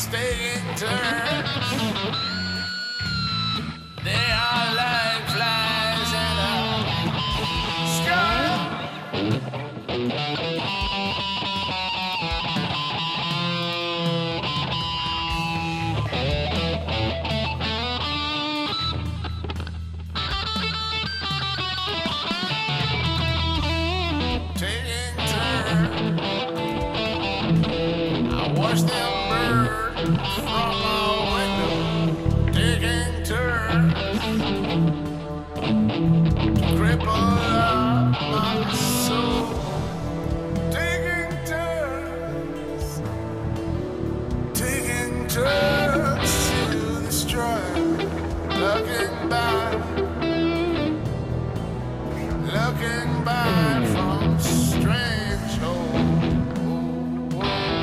taking turns. They are like flies in a sky. Taking turns. I watch them burn from my window. Taking turns to cripple up my soul. Taking turns to destroy. Looking back from strange home.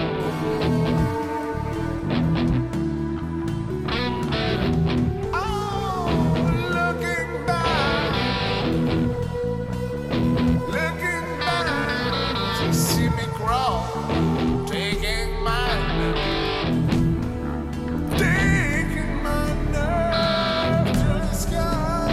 Oh, looking back to see me crawl, taking my nerve to the sky.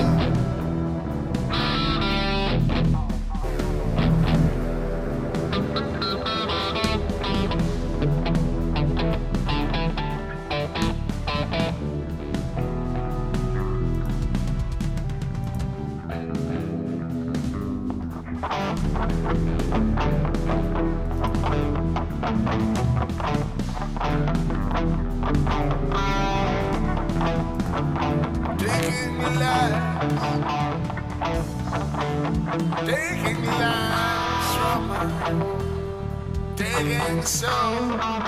Taking lives from my taking soul,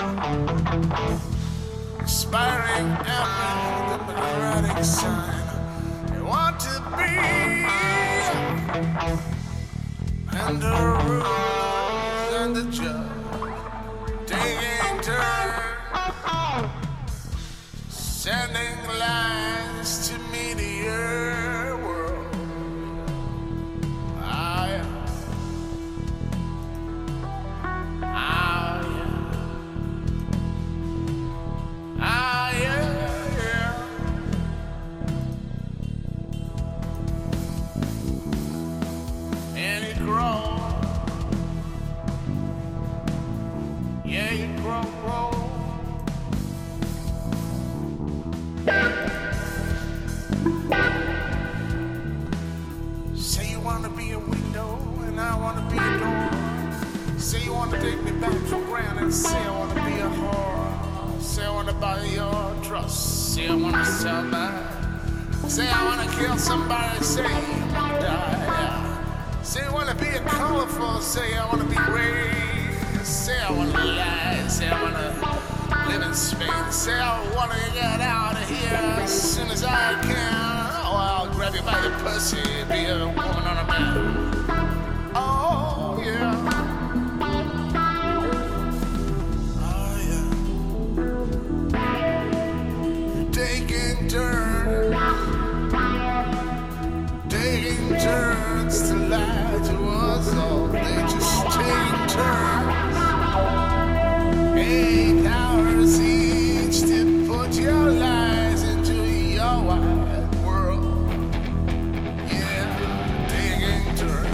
inspiring every democratic sign. I want to be and the rules and the judge, taking turns, sending lines to meteor world. And it grows. Yeah, you grow. Say you wanna be a window and I wanna be a door. Say you wanna take me back for granted. Say I wanna be a whore. Say I wanna buy your trust. Say I wanna sell mine. Say I wanna kill somebody. Say you wanna die. Say I wanna be a colorful. Say I wanna be raised. Say I wanna lie. Say I wanna live in Spain. Say I wanna get out of here as soon as I can. Oh, I'll grab you by the pussy, be a woman on a man. Oh yeah. Oh yeah. Taking turns to lie to us all. They just take turns. 8 hours each to put your lies into your wide world. Yeah, taking turns.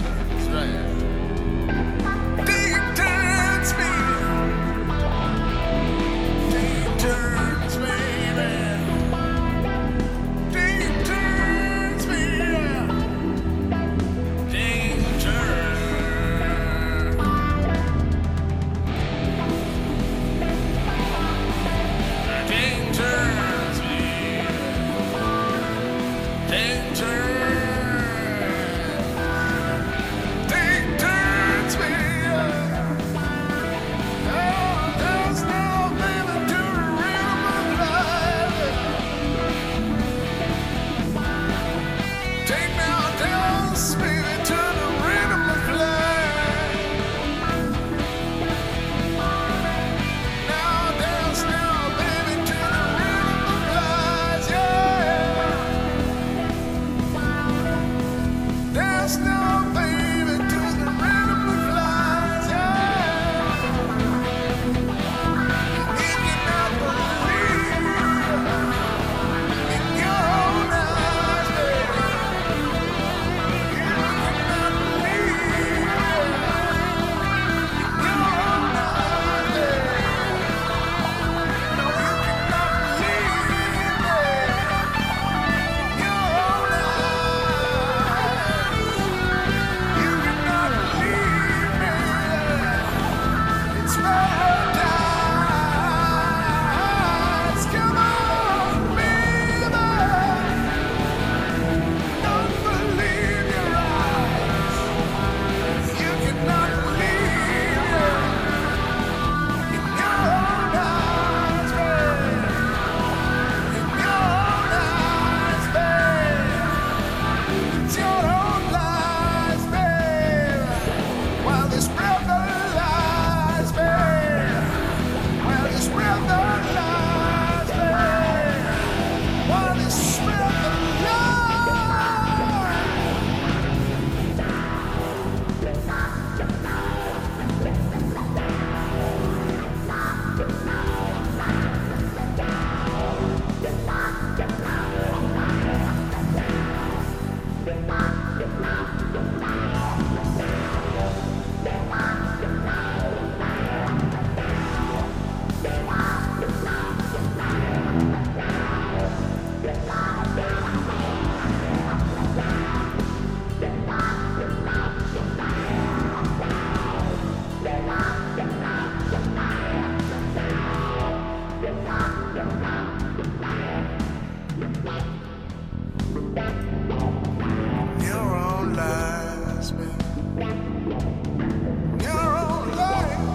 Your own lies, baby. Your own life.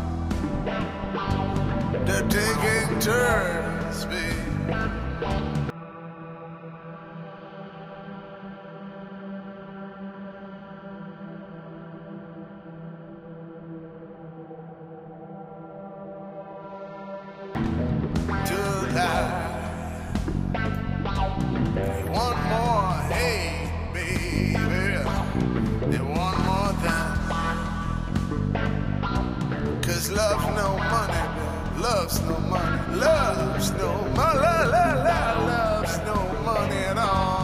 They're taking turns, baby. To lie. They want more, hey, baby. They want more than. 'Cause love's no money, baby. Love's no money. Love's no money. Love's no money at all.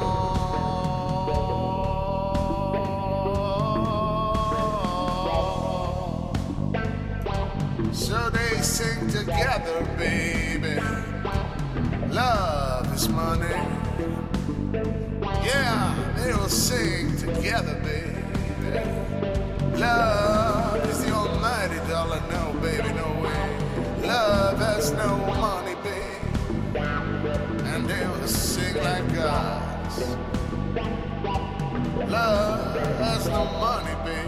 So they sing together, baby. Love is money. Yeah, they will sing together, baby. Love is the almighty dollar, no, baby, no way. Love has no money, baby. And they will sing like gods. Love has no money, baby.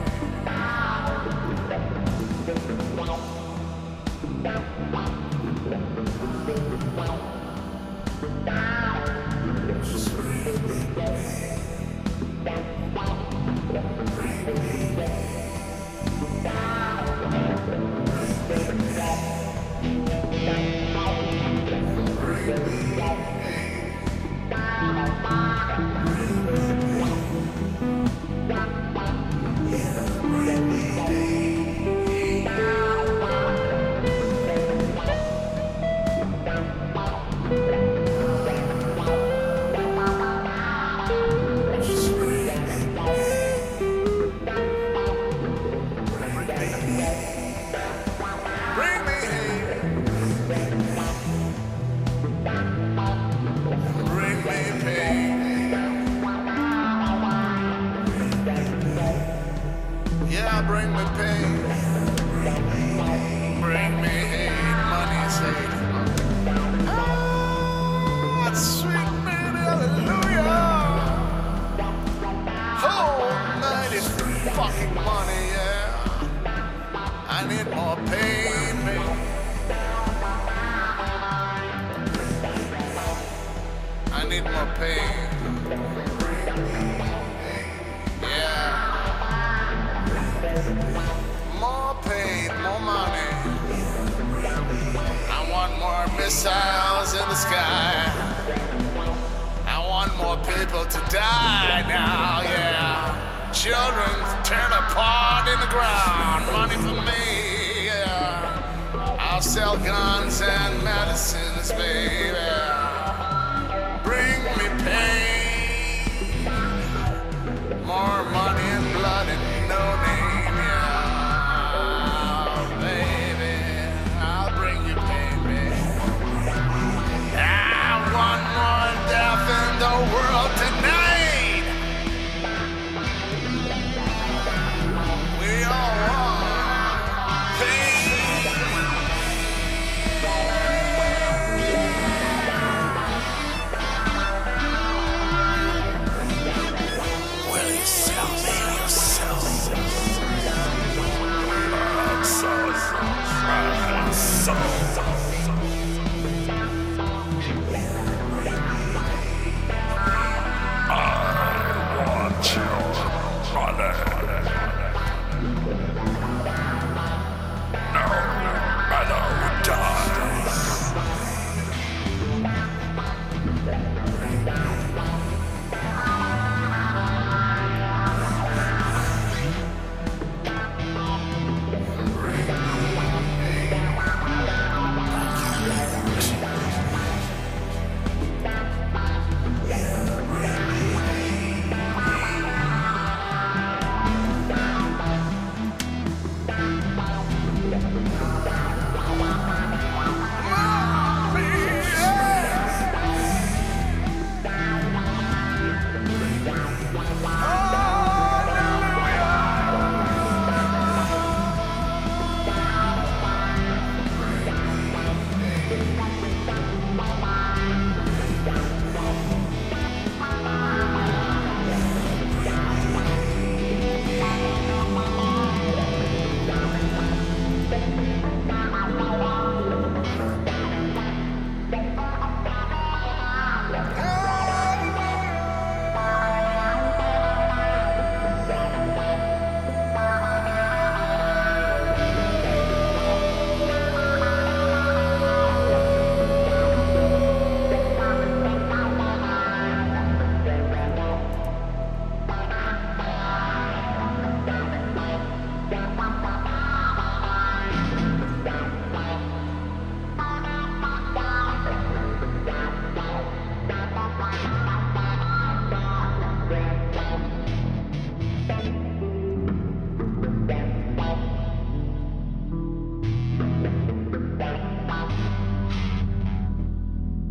Bring me pain, bring me hate, money is hate. Oh, it's sweet baby, hallelujah. Almighty fucking money, yeah. I need more pain, baby. I need more pain. More pain, more money. I want more missiles in the sky. I want more people to die now, yeah. Children torn apart in the ground. Money for me, yeah. I'll sell guns and medicines, baby. Bring me pain. More money and blood and no name. The world tonight. We all want pain.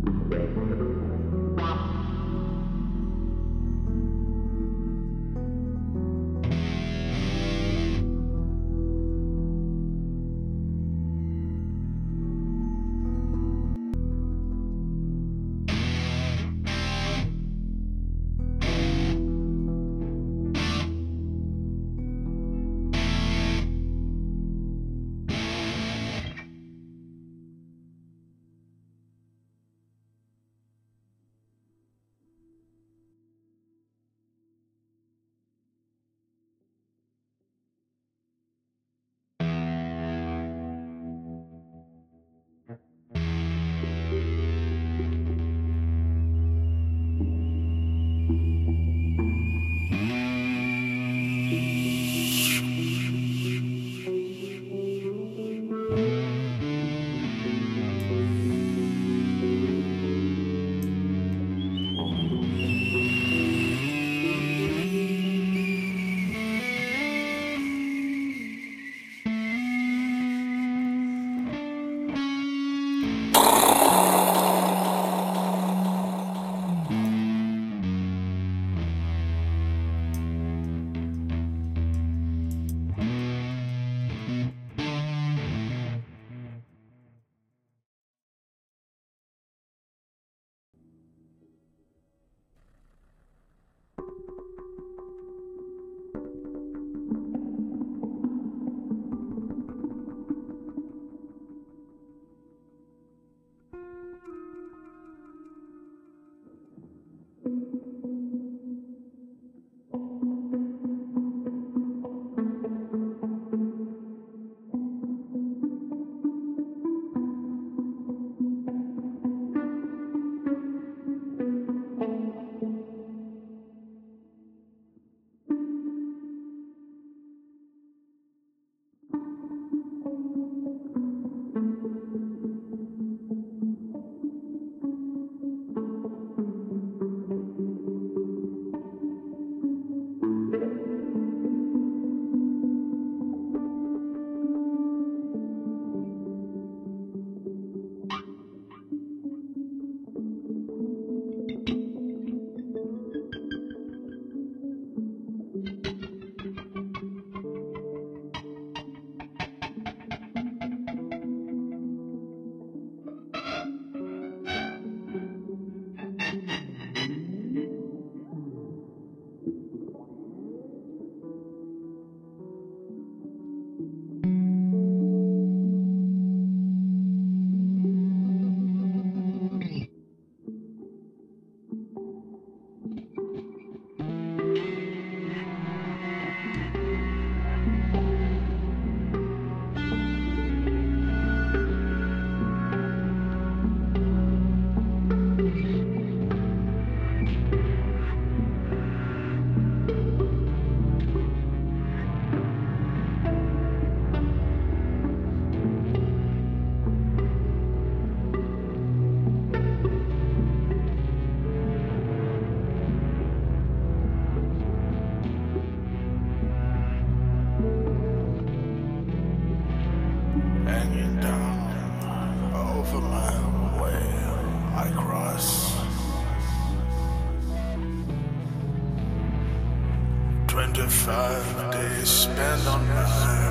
25 days spent on my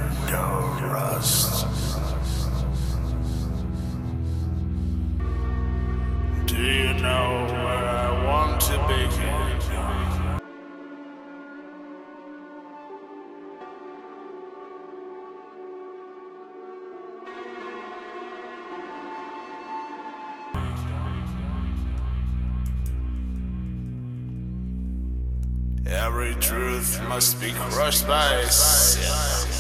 window rust. Do you know where I want to begin? Every truth must be crushed by sin.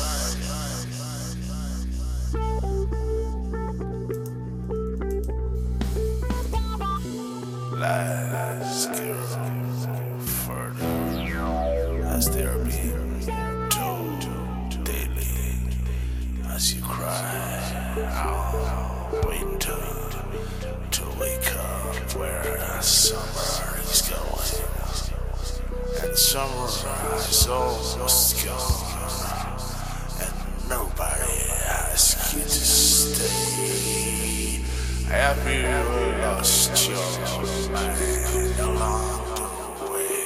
Lies go further as they are being told daily as you cry out winter to wake up where summer is going. And summer is almost gone, and nobody asks you to stay. Have you lost your mind along the way?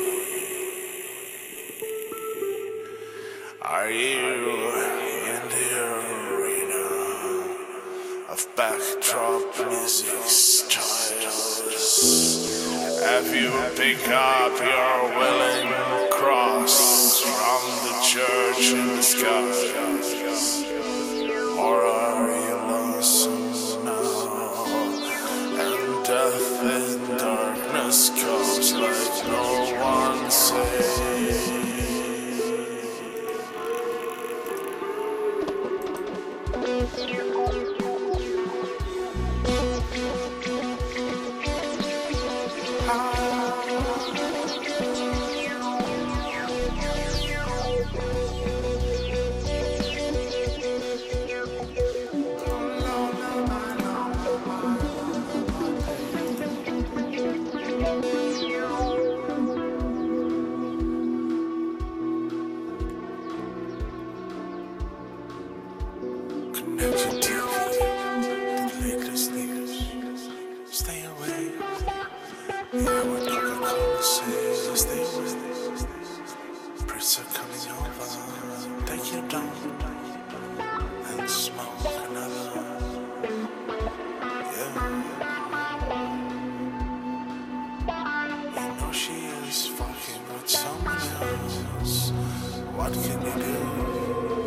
Are you in the arena of backdrop music styles? Have you picked up your willing cross from the church in the skies? Or are you lonesome now, and death in darkness comes like no one says? Connection TV, the latest news. Stay away. Yeah, what Coca-Cola says. Stay away. Brits are coming over. Take your down and smoke another. Yeah. You know she is fucking with someone else. What can you do?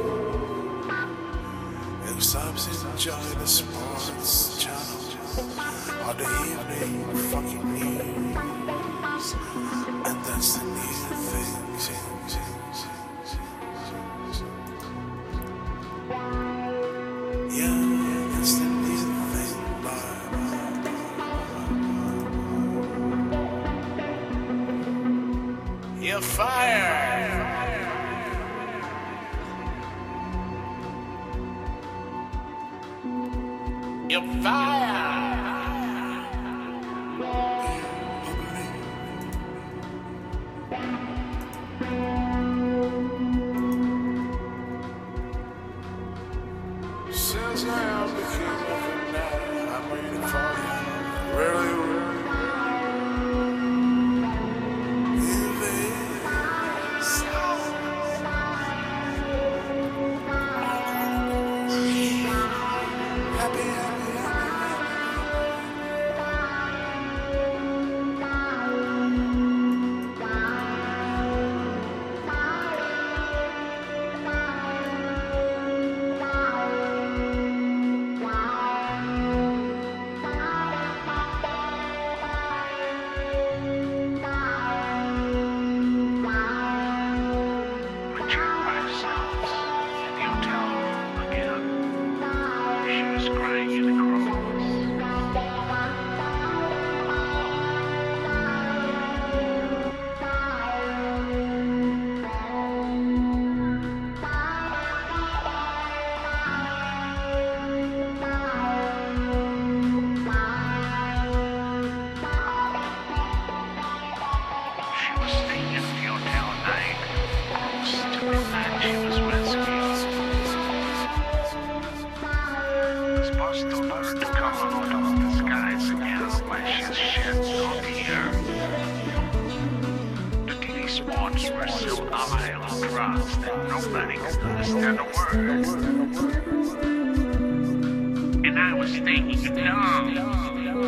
Subs enjoy the sports channel or the evening fucking news, and that's the new thing. Yeah, that's the new thing. You're fired. You're fired. Since I am the king of the night, I'm waiting for you. Really? We're so miles across that nobody could understand a word. And I was thinking, no.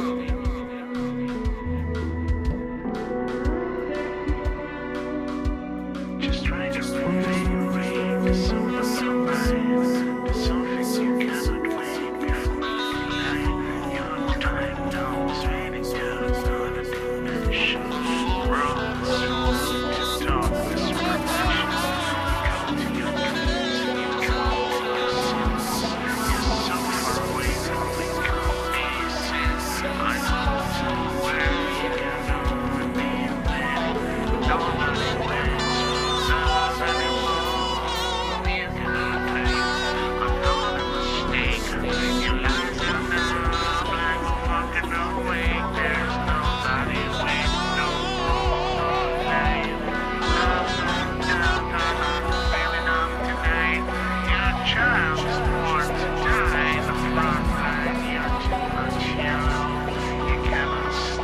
Just trying to read the soul of somebody, the something you cannot wait before night. Your time now is raining down on a dimension. So far away from the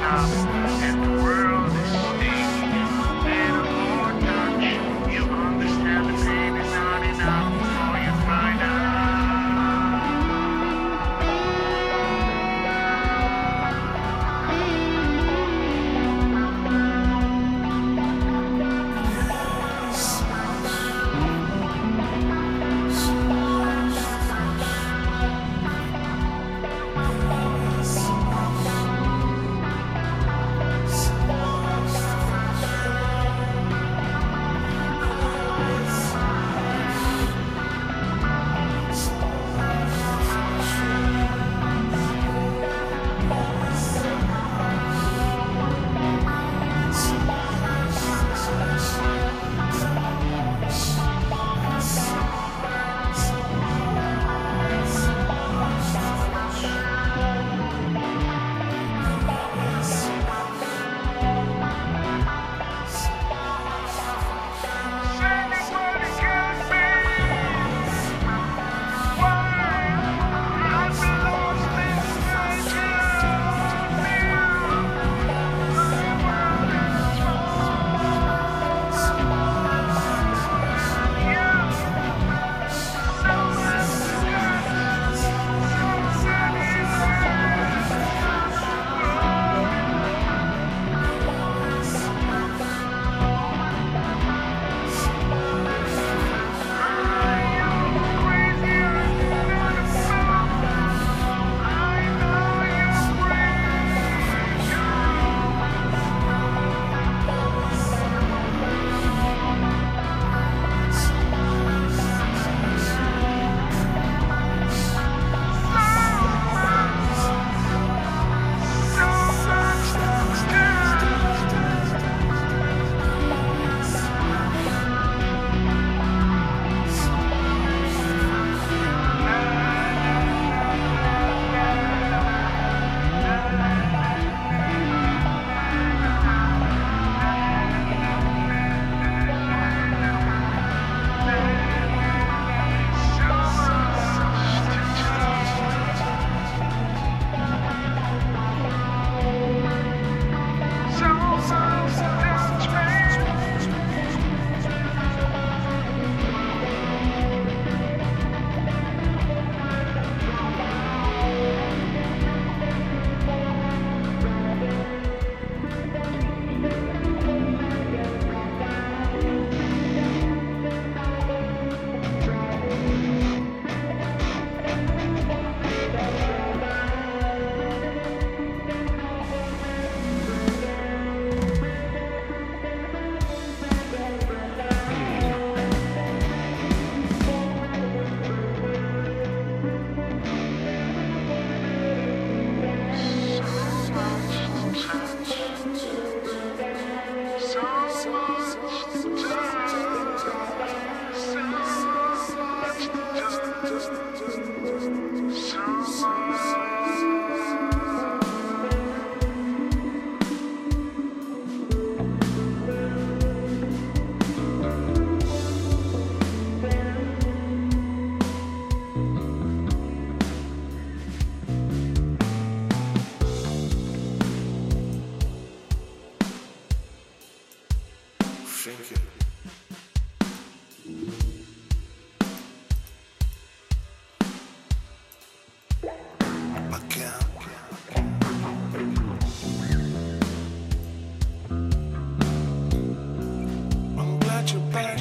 stop, and the world is stinging. Little more touch, you understand the pain is not enough before you find out. Thank you. I'm glad you're back,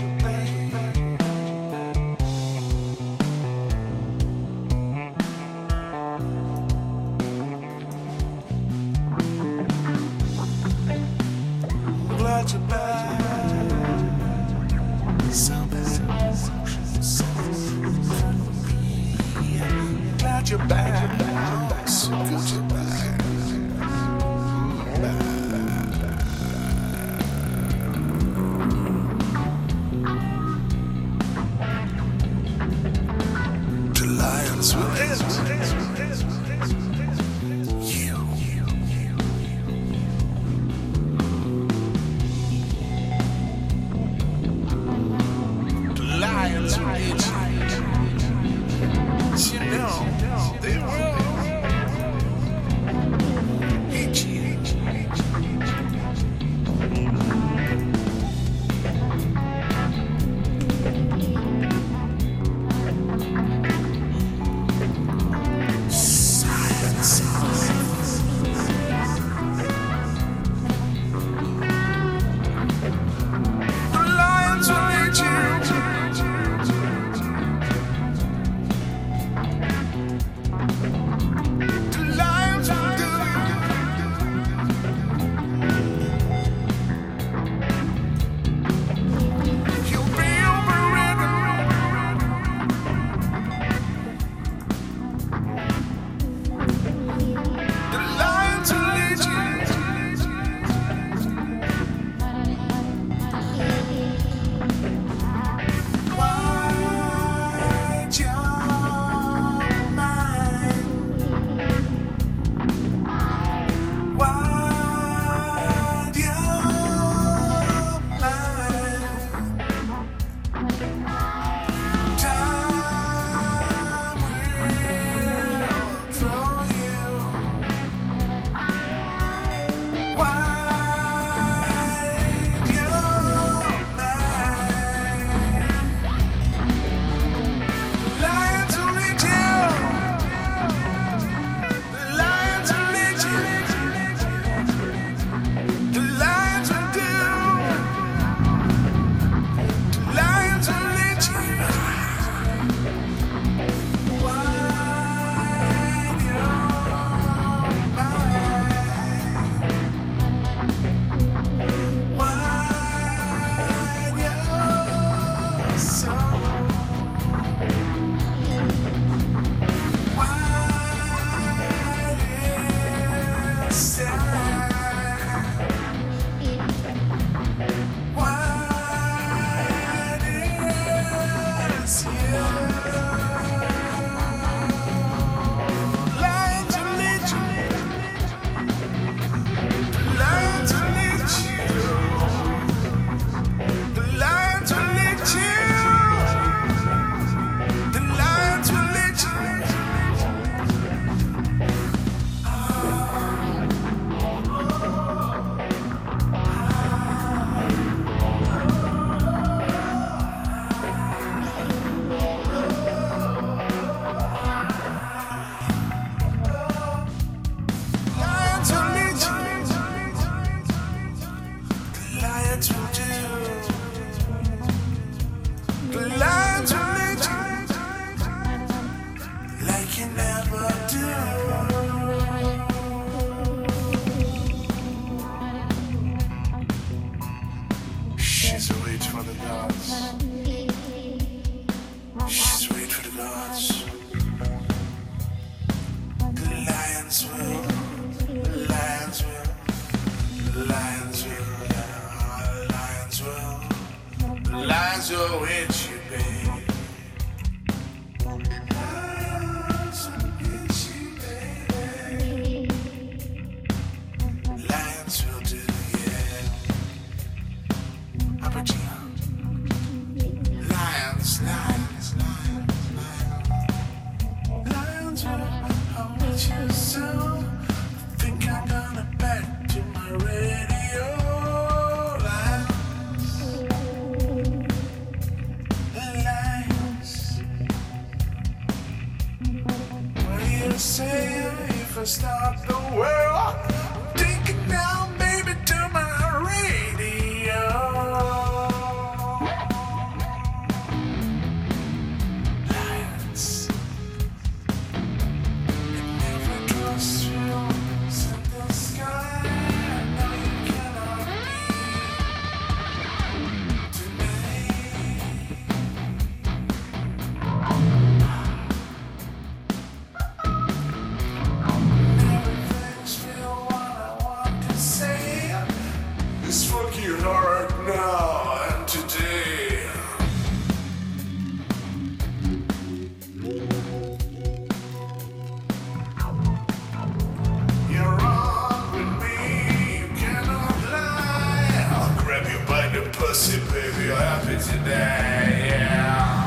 I'm glad you're back. Glad you're back. So good you're back. The lions will end. will hit you, babe. Lions will hit you, baby. Lions will do, yeah. How about you? Lions, lions, lions, lions. Lions will hold you so. Think I'm gonna back to my radio. Say if I stop the world, take it down, baby, to my radio. Lions, it never goes through the sky. No, you cannot be tonight. It's fucking hard now and today. You're on with me, you cannot lie. I'll grab you by the pussy, baby, you're happy today, yeah.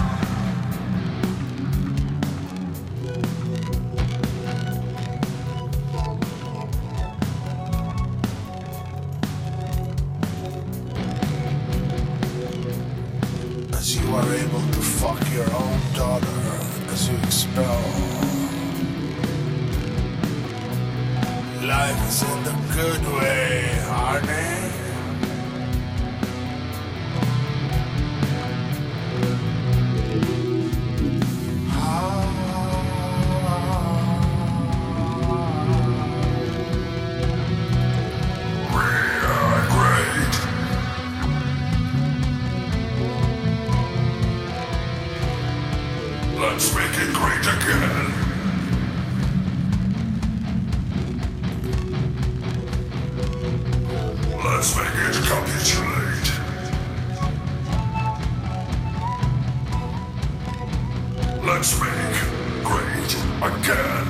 As you are able to fuck your own daughter as you expel. Life is in the good way, Arnie. Let's make it great again. Let's make it capitulate. Let's make great again.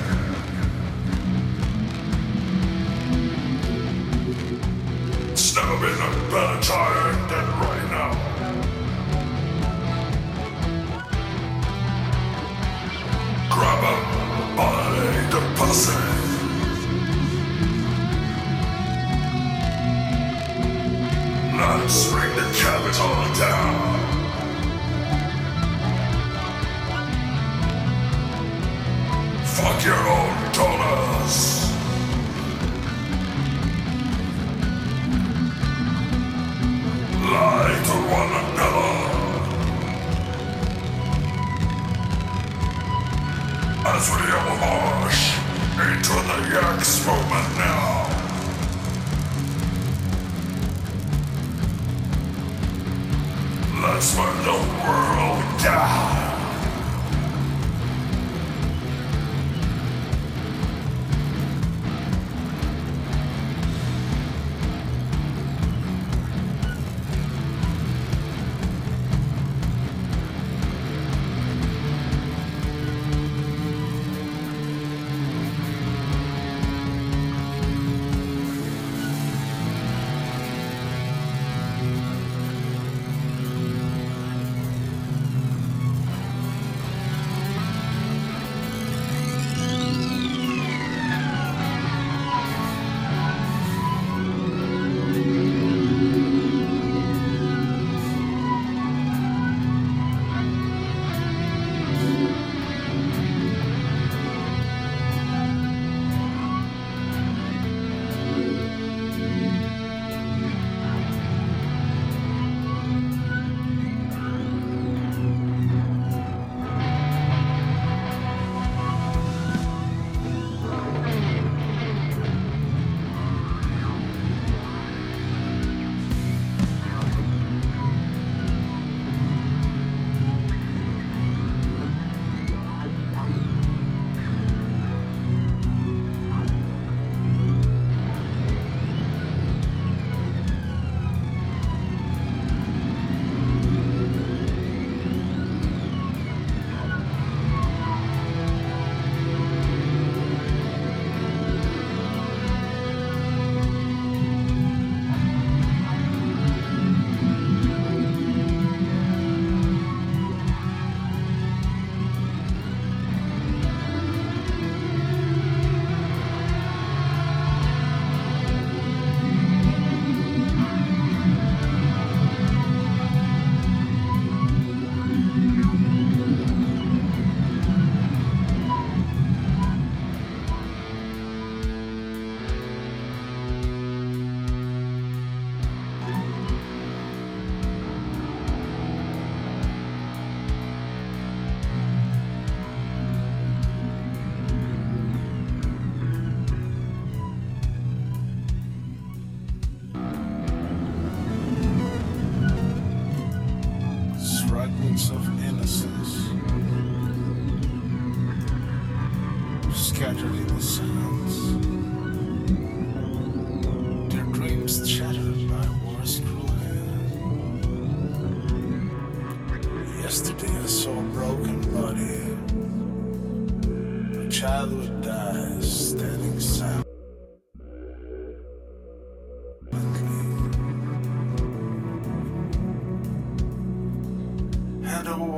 It's never been a better time than right now. Grab him by the pussy. Let's bring the capital down. Fuck your own dollars. Lie to one another. As we march into the Yaks movement now. Let's burn the world down.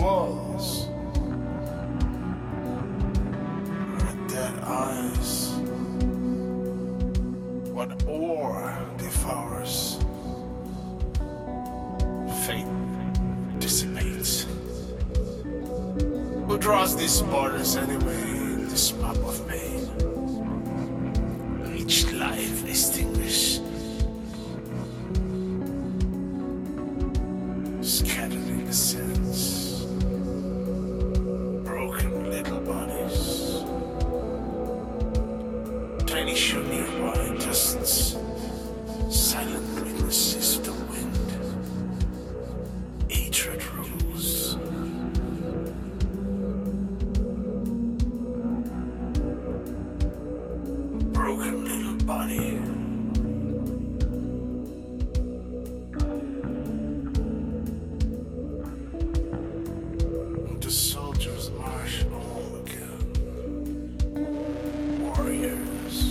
walls, her dead eyes, what ore devours, fate dissipates. Who draws these borders anyway, this map of pain? Each life extinguished, scattered in the sands, broken little bodies, tiny shoe nearby, just silent witnesses of the wind. Hatred rules. Broken little body. The soldiers march on again. Warriors.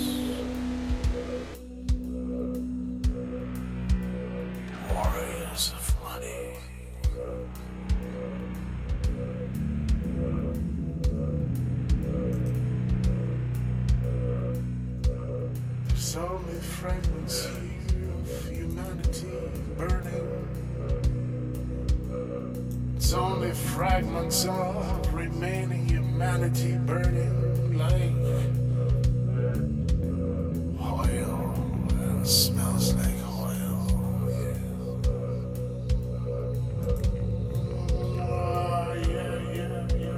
Warriors of money. There's only fragments here of humanity burning. It's only fragments of remaining humanity burning like oil. It smells like oil. Oh, yeah.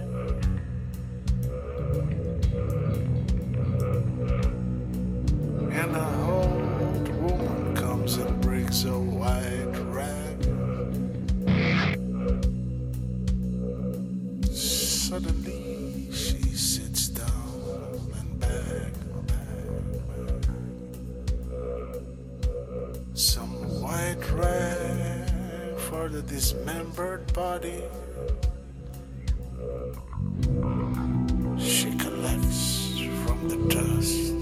And an old woman comes and brings a white rag. Suddenly she sits down and bag. Some white rag for the dismembered body. She collects from the dust.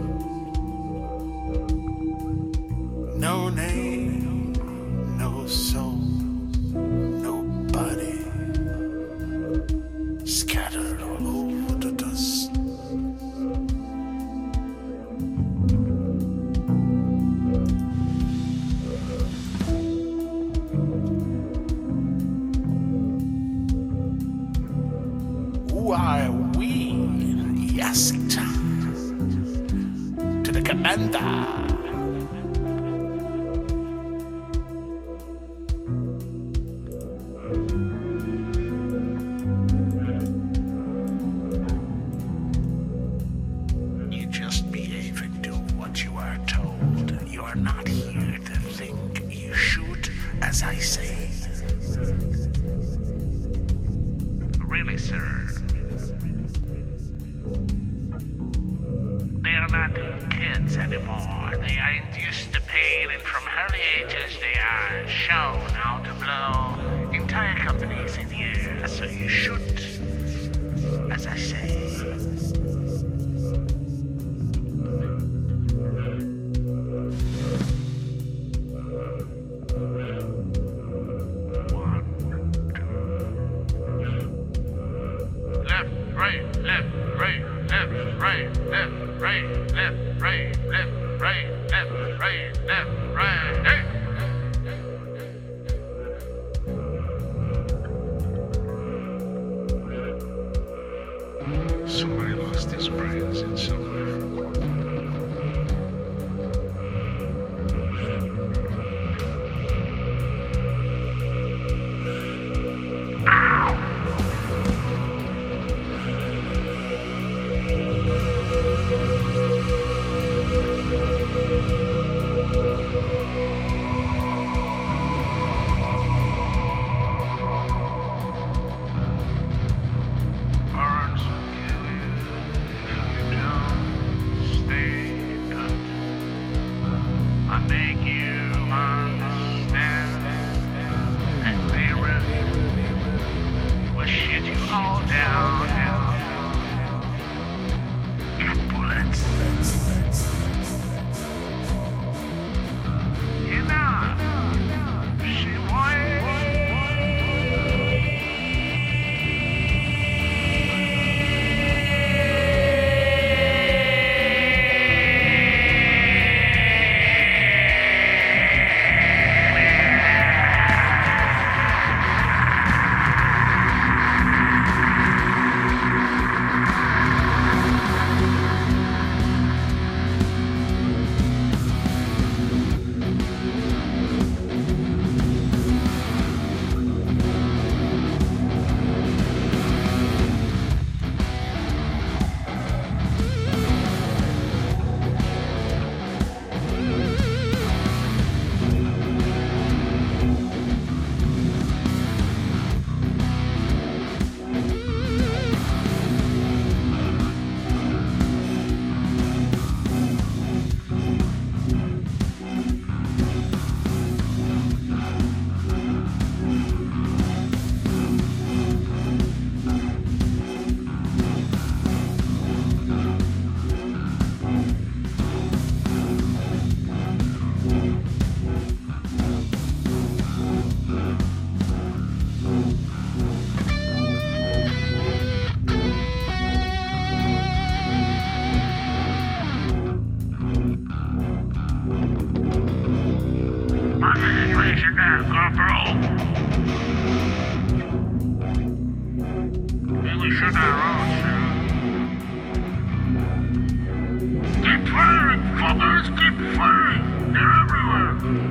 No name, no soul, no body. Scattered all over the dust. Who are we? He asked. To the commander. You just behave and do what you are told. You are not here to think. You shoot as I say. Really, sir? They are not kids anymore. They are induced to pain, and from early ages they are shown how to blow entire companies in the air. So you shoot as I say. Somebody lost his brains in somewhere. Burns will kill you if you don't. station there, Corporal. Think we should our own soon. Keep firing, fuckers! Keep firing! They're everywhere!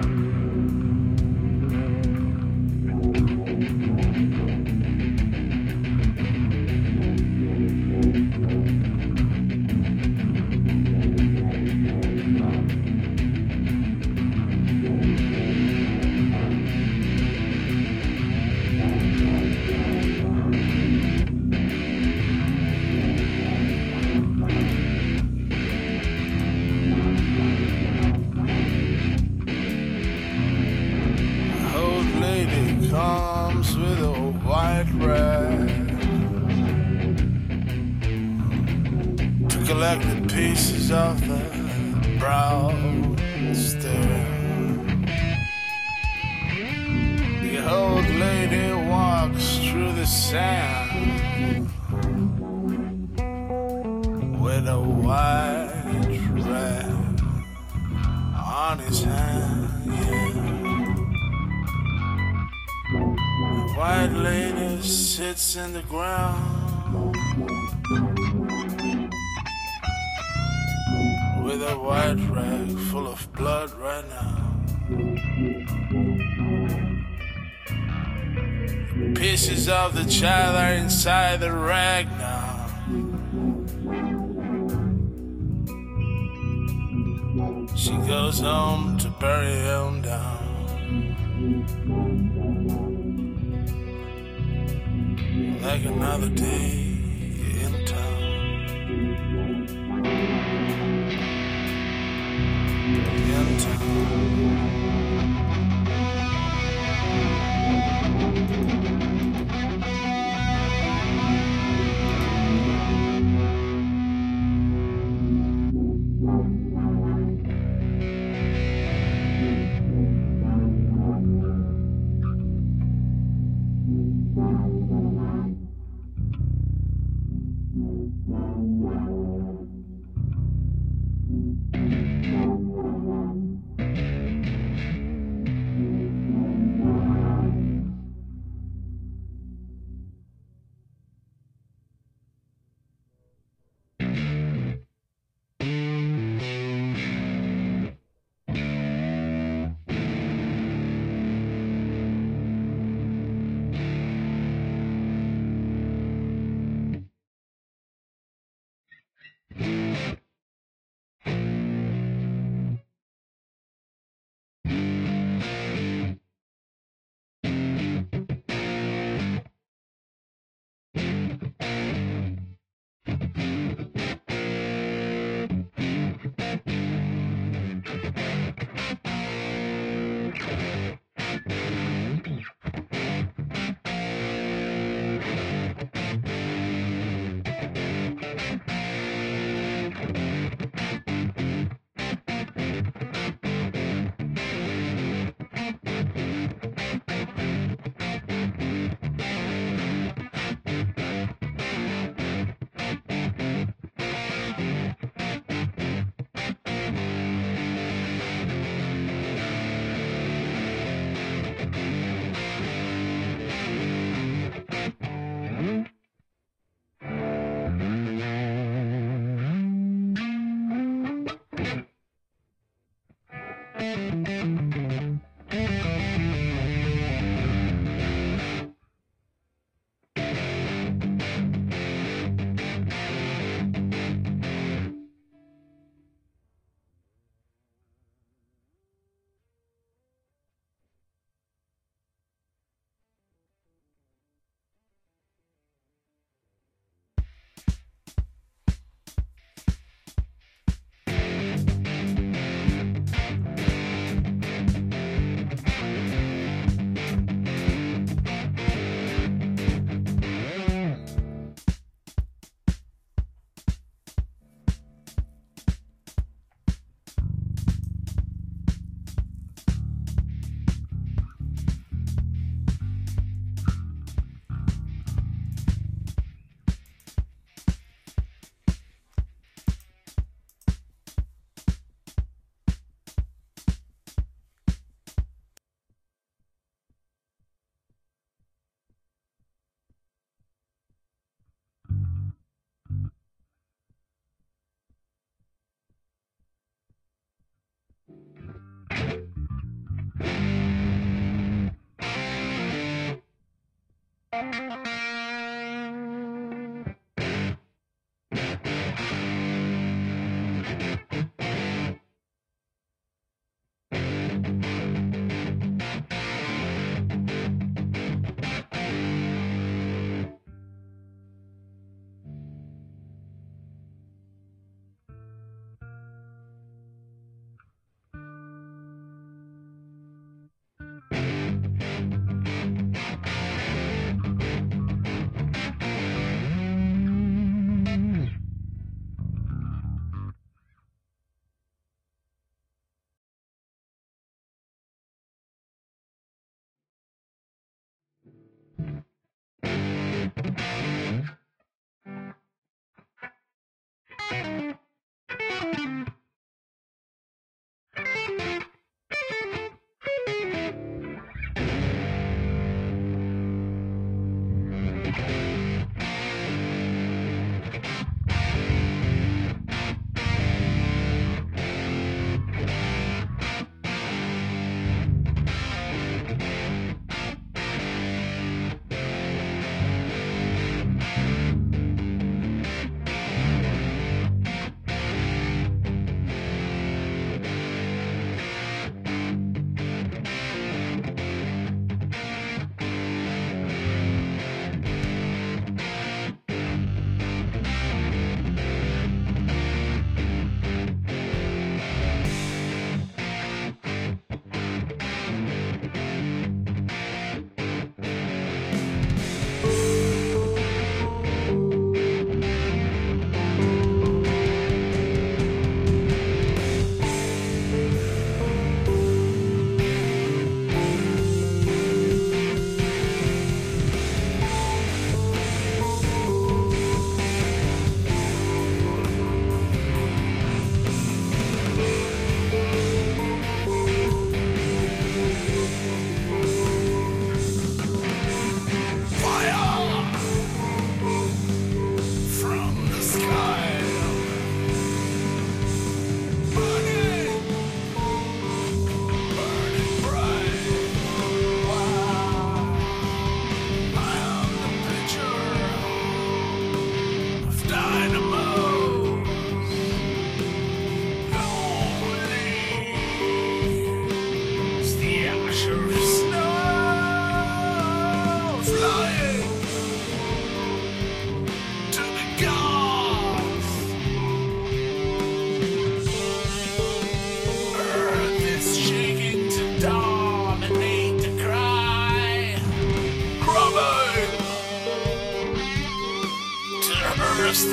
Comes with a white rag to collect the pieces of the brown stair. The old lady walks through the sand with a white rag on his hand. Yeah. The white lady sits in the ground with a white rag full of blood right now. Pieces of the child are inside the rag now. She goes home to bury him down. Like another day in town. In town.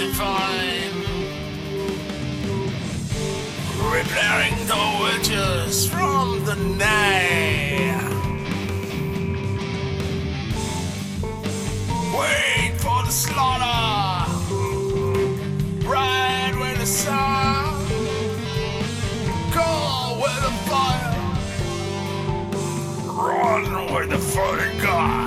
divine. Repairing the witches from the night. Wait for the slaughter. Ride with the sun. Go with the fire. Run with the fighting God.